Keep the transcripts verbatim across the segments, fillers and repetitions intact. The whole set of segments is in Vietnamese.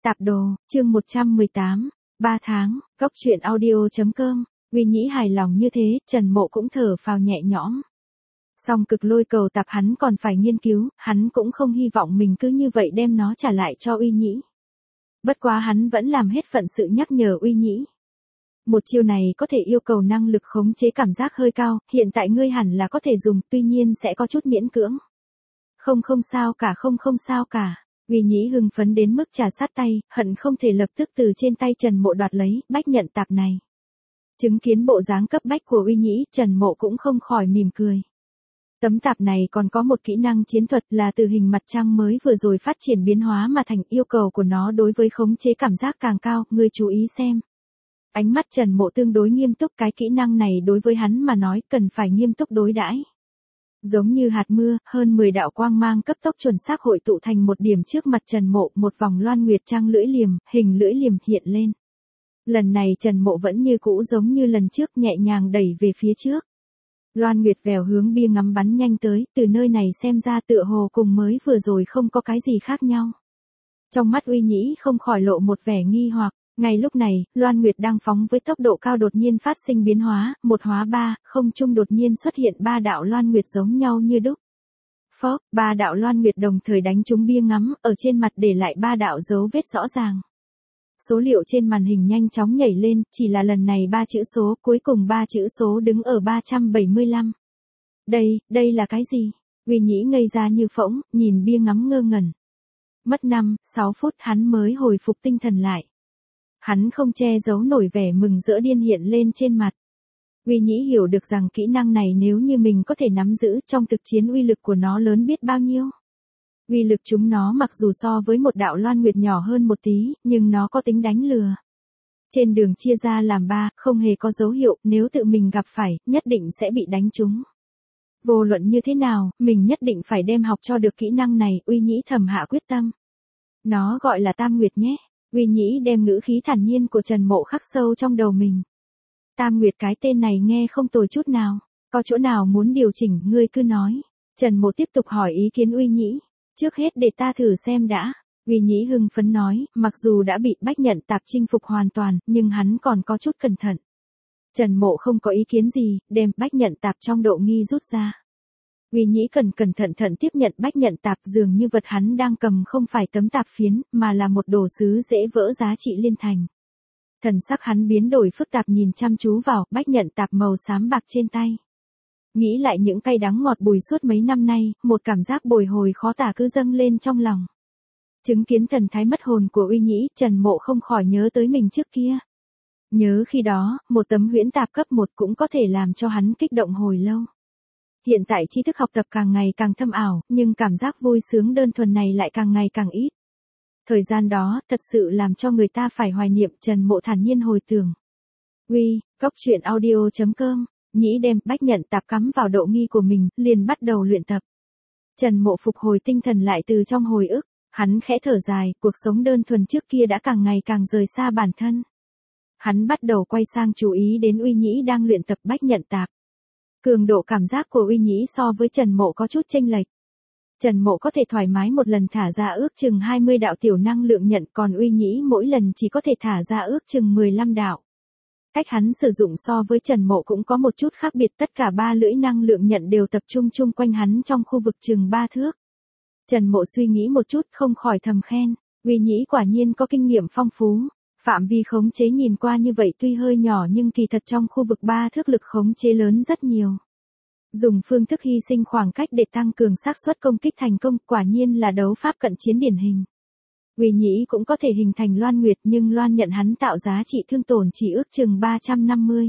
Tạp đồ, chương một trăm mười tám, ba tháng, góc truyện audio.com, Uy Nhĩ hài lòng như thế, Trần Mộ cũng thở phào nhẹ nhõm. Song cực lôi cầu tạp hắn còn phải nghiên cứu, hắn cũng không hy vọng mình cứ như vậy đem nó trả lại cho Uy Nhĩ. Bất quá hắn vẫn làm hết phận sự nhắc nhở Uy Nhĩ. Một chiêu này có thể yêu cầu năng lực khống chế cảm giác hơi cao, hiện tại ngươi hẳn là có thể dùng, tuy nhiên sẽ có chút miễn cưỡng. Không không sao cả không không sao cả. Uy Nhĩ hưng phấn đến mức trà sát tay, hận không thể lập tức từ trên tay Trần Mộ đoạt lấy, bách nhận tạp này. Chứng kiến bộ dáng cấp bách của Uy Nhĩ, Trần Mộ cũng không khỏi mỉm cười. Tấm tạp này còn có một kỹ năng chiến thuật là từ hình mặt trăng mới vừa rồi phát triển biến hóa mà thành, yêu cầu của nó đối với khống chế cảm giác càng cao, ngươi chú ý xem. Ánh mắt Trần Mộ tương đối nghiêm túc, cái kỹ năng này đối với hắn mà nói cần phải nghiêm túc đối đãi. Giống như hạt mưa, hơn mười đạo quang mang cấp tốc chuẩn xác hội tụ thành một điểm trước mặt Trần Mộ, một vòng loan nguyệt trăng lưỡi liềm, hình lưỡi liềm hiện lên. Lần này Trần Mộ vẫn như cũ giống như lần trước, nhẹ nhàng đẩy về phía trước. Loan nguyệt vèo hướng bia ngắm bắn nhanh tới, từ nơi này xem ra tựa hồ cùng mới vừa rồi không có cái gì khác nhau. Trong mắt Uy Nhĩ không khỏi lộ một vẻ nghi hoặc. Ngay lúc này, Loan Nguyệt đang phóng với tốc độ cao đột nhiên phát sinh biến hóa, một hóa ba, không trung đột nhiên xuất hiện ba đạo Loan Nguyệt giống nhau như đúc. Phốc, ba đạo Loan Nguyệt đồng thời đánh trúng bia ngắm, ở trên mặt để lại ba đạo dấu vết rõ ràng. Số liệu trên màn hình nhanh chóng nhảy lên, chỉ là lần này ba chữ số, cuối cùng ba chữ số đứng ở ba trăm bảy mươi lăm. Đây, đây là cái gì? Uy Nhĩ ngây ra như phỗng, nhìn bia ngắm ngơ ngẩn. Mất năm, sáu phút hắn mới hồi phục tinh thần lại. Hắn không che giấu nổi vẻ mừng rỡ điên hiện lên trên mặt. Uy Nhĩ hiểu được rằng kỹ năng này nếu như mình có thể nắm giữ trong thực chiến uy lực của nó lớn biết bao nhiêu. Uy lực chúng nó mặc dù so với một đạo Loan Nguyệt nhỏ hơn một tí, nhưng nó có tính đánh lừa. Trên đường chia ra làm ba, không hề có dấu hiệu, nếu tự mình gặp phải, nhất định sẽ bị đánh trúng. Vô luận như thế nào, mình nhất định phải đem học cho được kỹ năng này, Uy Nhĩ thầm hạ quyết tâm. Nó gọi là Tam Nguyệt nhé. Uy Nhĩ đem ngữ khí thản nhiên của Trần Mộ khắc sâu trong đầu mình. Tam Nguyệt, cái tên này nghe không tồi chút nào, có chỗ nào muốn điều chỉnh ngươi cứ nói. Trần Mộ tiếp tục hỏi ý kiến Uy Nhĩ. Trước hết để ta thử xem đã. Uy Nhĩ hưng phấn nói, mặc dù đã bị bách nhận tạp chinh phục hoàn toàn, nhưng hắn còn có chút cẩn thận. Trần Mộ không có ý kiến gì, đem bách nhận tạp trong độ nghi rút ra. Uy Nhĩ cần cẩn thận thận tiếp nhận bách nhận tạp, dường như vật hắn đang cầm không phải tấm tạp phiến, mà là một đồ sứ dễ vỡ giá trị liên thành. Thần sắc hắn biến đổi phức tạp nhìn chăm chú vào bách nhận tạp màu xám bạc trên tay. Nghĩ lại những cay đắng ngọt bùi suốt mấy năm nay, một cảm giác bồi hồi khó tả cứ dâng lên trong lòng. Chứng kiến thần thái mất hồn của Uy Nhĩ, Trần Mộ không khỏi nhớ tới mình trước kia. Nhớ khi đó, một tấm huyễn tạp cấp một cũng có thể làm cho hắn kích động hồi lâu. Hiện tại tri thức học tập càng ngày càng thâm ảo, nhưng cảm giác vui sướng đơn thuần này lại càng ngày càng ít. Thời gian đó, thật sự làm cho người ta phải hoài niệm. Trần Mộ thản nhiên hồi tưởng. Uy, góc truyện audio.com, Nhĩ đem bách nhận tạp cắm vào độ nghi của mình, liền bắt đầu luyện tập. Trần Mộ phục hồi tinh thần lại từ trong hồi ức, hắn khẽ thở dài, cuộc sống đơn thuần trước kia đã càng ngày càng rời xa bản thân. Hắn bắt đầu quay sang chú ý đến Uy Nhĩ đang luyện tập bách nhận tạp. Cường độ cảm giác của Uy Nhĩ so với Trần Mộ có chút chênh lệch. Trần Mộ có thể thoải mái một lần thả ra ước chừng hai mươi đạo tiểu năng lượng nhận, còn Uy Nhĩ mỗi lần chỉ có thể thả ra ước chừng mười lăm đạo. Cách hắn sử dụng so với Trần Mộ cũng có một chút khác biệt, tất cả ba lưỡi năng lượng nhận đều tập trung chung quanh hắn trong khu vực chừng ba thước. Trần Mộ suy nghĩ một chút không khỏi thầm khen, Uy Nhĩ quả nhiên có kinh nghiệm phong phú. Phạm vi khống chế nhìn qua như vậy tuy hơi nhỏ nhưng kỳ thật trong khu vực ba thước lực khống chế lớn rất nhiều. Dùng phương thức hy sinh khoảng cách để tăng cường xác suất công kích thành công, quả nhiên là đấu pháp cận chiến điển hình. Uy Nhĩ cũng có thể hình thành Loan Nguyệt, nhưng Loan nhận hắn tạo giá trị thương tổn chỉ ước chừng ba trăm năm mươi.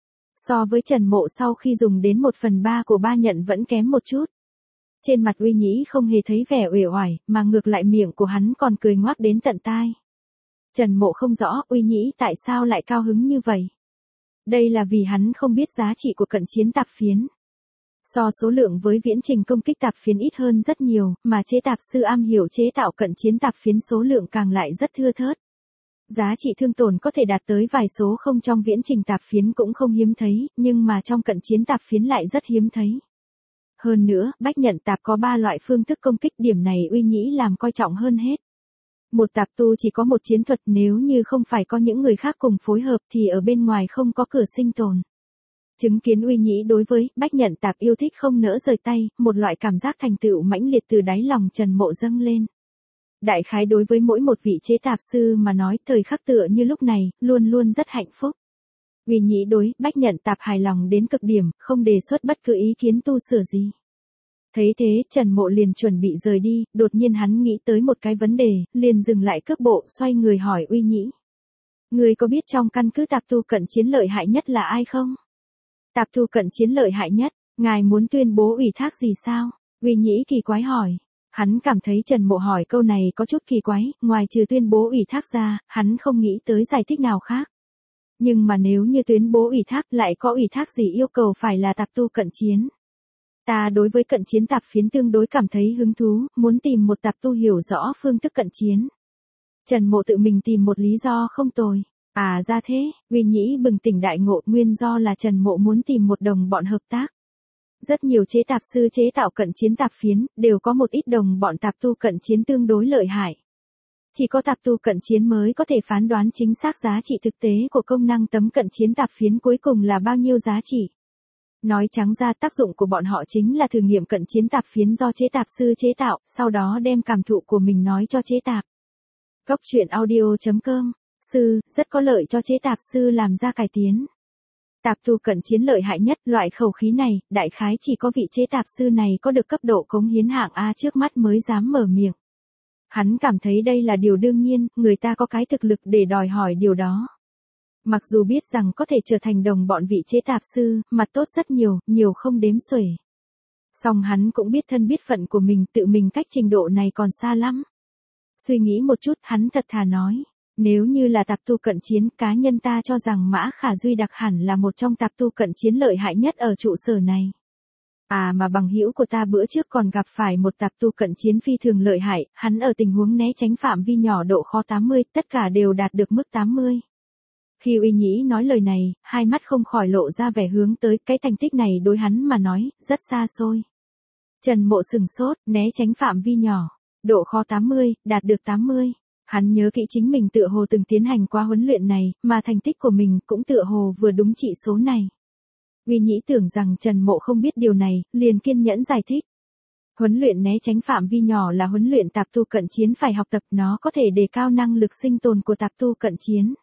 So với Trần Mộ sau khi dùng đến một phần ba của ba nhận vẫn kém một chút. Trên mặt Uy Nhĩ không hề thấy vẻ uể oải, mà ngược lại miệng của hắn còn cười ngoác đến tận tai. Trần Mộ không rõ Uy Nhĩ tại sao lại cao hứng như vậy. Đây là vì hắn không biết giá trị của cận chiến tạp phiến. So số lượng với viễn trình công kích tạp phiến ít hơn rất nhiều, mà chế tạp sư am hiểu chế tạo cận chiến tạp phiến số lượng càng lại rất thưa thớt. Giá trị thương tổn có thể đạt tới vài số không, trong viễn trình tạp phiến cũng không hiếm thấy, nhưng mà trong cận chiến tạp phiến lại rất hiếm thấy. Hơn nữa, bách nhận tạp có ba loại phương thức công kích, điểm này Uy Nhĩ làm coi trọng hơn hết. Một tạp tu chỉ có một chiến thuật, nếu như không phải có những người khác cùng phối hợp thì ở bên ngoài không có cửa sinh tồn. Chứng kiến Uy Nhĩ đối với Bách Nhận Tạp yêu thích không nỡ rời tay, một loại cảm giác thành tựu mãnh liệt từ đáy lòng Trần Mộ dâng lên. Đại khái đối với mỗi một vị chế tạp sư mà nói, thời khắc tựa như lúc này, luôn luôn rất hạnh phúc. Uy Nhĩ đối Bách Nhận Tạp hài lòng đến cực điểm, không đề xuất bất cứ ý kiến tu sửa gì. Thấy thế, Trần Mộ liền chuẩn bị rời đi, đột nhiên hắn nghĩ tới một cái vấn đề, liền dừng lại cước bộ, xoay người hỏi Uy Nhĩ. Người có biết trong căn cứ tạp tu cận chiến lợi hại nhất là ai không? Tạp tu cận chiến lợi hại nhất, ngài muốn tuyên bố ủy thác gì sao? Uy Nhĩ kỳ quái hỏi. Hắn cảm thấy Trần Mộ hỏi câu này có chút kỳ quái, ngoài trừ tuyên bố ủy thác ra, hắn không nghĩ tới giải thích nào khác. Nhưng mà nếu như tuyên bố ủy thác lại có ủy thác gì yêu cầu phải là tạp tu cận chiến? Ta đối với cận chiến tạp phiến tương đối cảm thấy hứng thú, muốn tìm một tạp tu hiểu rõ phương thức cận chiến. Trần Mộ tự mình tìm một lý do không tồi. À ra thế, Uy Nhĩ bừng tỉnh đại ngộ, nguyên do là Trần Mộ muốn tìm một đồng bọn hợp tác. Rất nhiều chế tạp sư chế tạo cận chiến tạp phiến, đều có một ít đồng bọn tạp tu cận chiến tương đối lợi hại. Chỉ có tạp tu cận chiến mới có thể phán đoán chính xác giá trị thực tế của công năng tấm cận chiến tạp phiến cuối cùng là bao nhiêu giá trị. Nói trắng ra, tác dụng của bọn họ chính là thử nghiệm cận chiến tạp phiến do chế tạp sư chế tạo, sau đó đem cảm thụ của mình nói cho chế tạp. Góc truyện audio chấm com, sư, rất có lợi cho chế tạp sư làm ra cải tiến. Tạp tu cận chiến lợi hại nhất, loại khẩu khí này, đại khái chỉ có vị chế tạp sư này có được cấp độ cống hiến hạng A trước mắt mới dám mở miệng. Hắn cảm thấy đây là điều đương nhiên, người ta có cái thực lực để đòi hỏi điều đó. Mặc dù biết rằng có thể trở thành đồng bọn vị chế tạp sư, mặt tốt rất nhiều, nhiều không đếm xuể. Song hắn cũng biết thân biết phận của mình, tự mình cách trình độ này còn xa lắm. Suy nghĩ một chút, hắn thật thà nói. Nếu như là tạp tu cận chiến, cá nhân ta cho rằng Mã Khả Duy đặc hẳn là một trong tạp tu cận chiến lợi hại nhất ở trụ sở này. À mà bằng hữu của ta bữa trước còn gặp phải một tạp tu cận chiến phi thường lợi hại, hắn ở tình huống né tránh phạm vi nhỏ độ khó tám mươi, tất cả đều đạt được mức tám mươi. Khi Uy Nhĩ nói lời này, hai mắt không khỏi lộ ra vẻ hướng tới, cái thành tích này đối hắn mà nói, rất xa xôi. Trần Mộ sừng sốt, né tránh phạm vi nhỏ, độ khó tám mươi, đạt được tám mươi. Hắn nhớ kỹ chính mình tựa hồ từng tiến hành qua huấn luyện này, mà thành tích của mình cũng tựa hồ vừa đúng trị số này. Uy Nhĩ tưởng rằng Trần Mộ không biết điều này, liền kiên nhẫn giải thích. Huấn luyện né tránh phạm vi nhỏ là huấn luyện tạp tu cận chiến phải học tập, nó có thể đề cao năng lực sinh tồn của tạp tu cận chiến.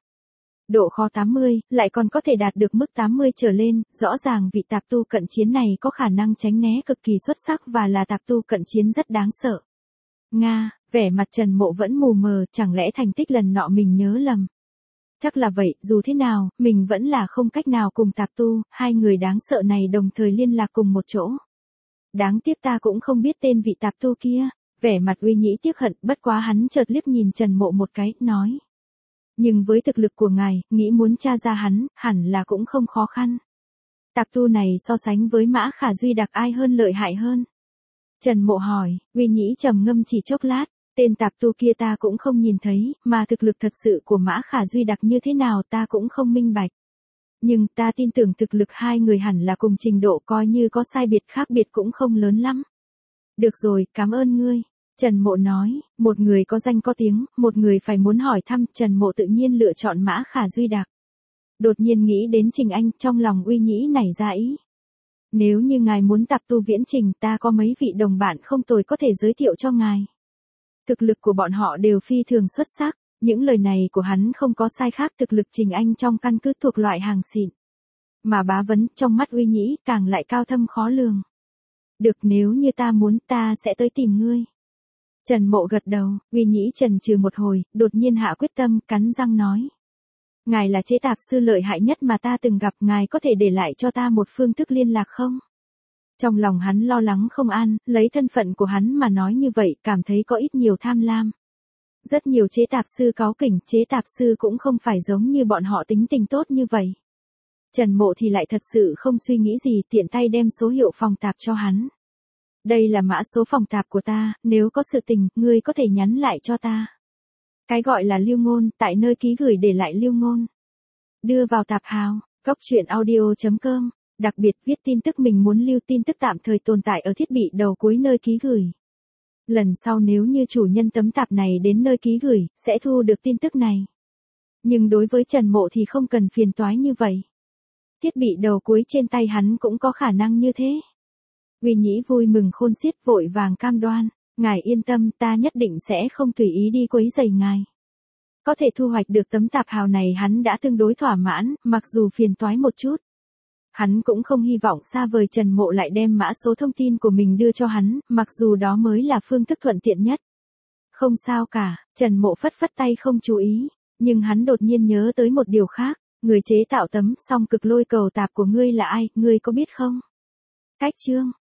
Độ khó tám mươi, lại còn có thể đạt được mức tám mươi trở lên, rõ ràng vị tạp tu cận chiến này có khả năng tránh né cực kỳ xuất sắc và là tạp tu cận chiến rất đáng sợ. Nga, vẻ mặt Trần Mộ vẫn mù mờ, chẳng lẽ thành tích lần nọ mình nhớ lầm. Chắc là vậy, dù thế nào, mình vẫn là không cách nào cùng tạp tu, hai người đáng sợ này đồng thời liên lạc cùng một chỗ. Đáng tiếc ta cũng không biết tên vị tạp tu kia, vẻ mặt Uy Nhĩ tiếc hận, bất quá hắn chợt liếc nhìn Trần Mộ một cái, nói. Nhưng với thực lực của ngài, nghĩ muốn tra ra hắn, hẳn là cũng không khó khăn. Tạp tu này so sánh với Mã Khả Duy đặc ai hơn lợi hại hơn? Trần Mộ hỏi, Uy Nhĩ trầm ngâm chỉ chốc lát, tên tạp tu kia ta cũng không nhìn thấy, mà thực lực thật sự của Mã Khả Duy đặc như thế nào ta cũng không minh bạch. Nhưng ta tin tưởng thực lực hai người hẳn là cùng trình độ, coi như có sai biệt khác biệt cũng không lớn lắm. Được rồi, cảm ơn ngươi. Trần Mộ nói, một người có danh có tiếng, một người phải muốn hỏi thăm, Trần Mộ tự nhiên lựa chọn Mã Khả Duy đặc. Đột nhiên nghĩ đến Trình Anh, trong lòng Uy Nhĩ nảy ra ý. Nếu như ngài muốn tạp tu viễn trình, ta có mấy vị đồng bạn không tồi có thể giới thiệu cho ngài. Thực lực của bọn họ đều phi thường xuất sắc, những lời này của hắn không có sai khác, thực lực Trình Anh trong căn cứ thuộc loại hàng xịn. Mà bá vấn, trong mắt Uy Nhĩ, càng lại cao thâm khó lường. Được, nếu như ta muốn, ta sẽ tới tìm ngươi. Trần Mộ gật đầu, Uy Nhĩ chần chừ một hồi, đột nhiên hạ quyết tâm, cắn răng nói. Ngài là chế tạp sư lợi hại nhất mà ta từng gặp, ngài có thể để lại cho ta một phương thức liên lạc không? Trong lòng hắn lo lắng không an, lấy thân phận của hắn mà nói như vậy, cảm thấy có ít nhiều tham lam. Rất nhiều chế tạp sư cáu kỉnh, chế tạp sư cũng không phải giống như bọn họ tính tình tốt như vậy. Trần Mộ thì lại thật sự không suy nghĩ gì, tiện tay đem số hiệu phòng tạp cho hắn. Đây là mã số phòng tạp của ta, nếu có sự tình, ngươi có thể nhắn lại cho ta. Cái gọi là lưu ngôn, tại nơi ký gửi để lại lưu ngôn. Đưa vào tạp hào, góc truyện audio chấm com, đặc biệt viết tin tức mình muốn lưu, tin tức tạm thời tồn tại ở thiết bị đầu cuối nơi ký gửi. Lần sau nếu như chủ nhân tấm tạp này đến nơi ký gửi, sẽ thu được tin tức này. Nhưng đối với Trần Mộ thì không cần phiền toái như vậy. Thiết bị đầu cuối trên tay hắn cũng có khả năng như thế. Uy Nhĩ vui mừng khôn xiết vội vàng cam đoan, ngài yên tâm, ta nhất định sẽ không tùy ý đi quấy rầy ngài. Có thể thu hoạch được tấm tạp hào này hắn đã tương đối thỏa mãn, mặc dù phiền toái một chút. Hắn cũng không hy vọng xa vời Trần Mộ lại đem mã số thông tin của mình đưa cho hắn, mặc dù đó mới là phương thức thuận tiện nhất. Không sao cả, Trần Mộ phất phất tay không chú ý, nhưng hắn đột nhiên nhớ tới một điều khác, người chế tạo tấm song cực lôi cầu tạp của ngươi là ai, ngươi có biết không? Cách chương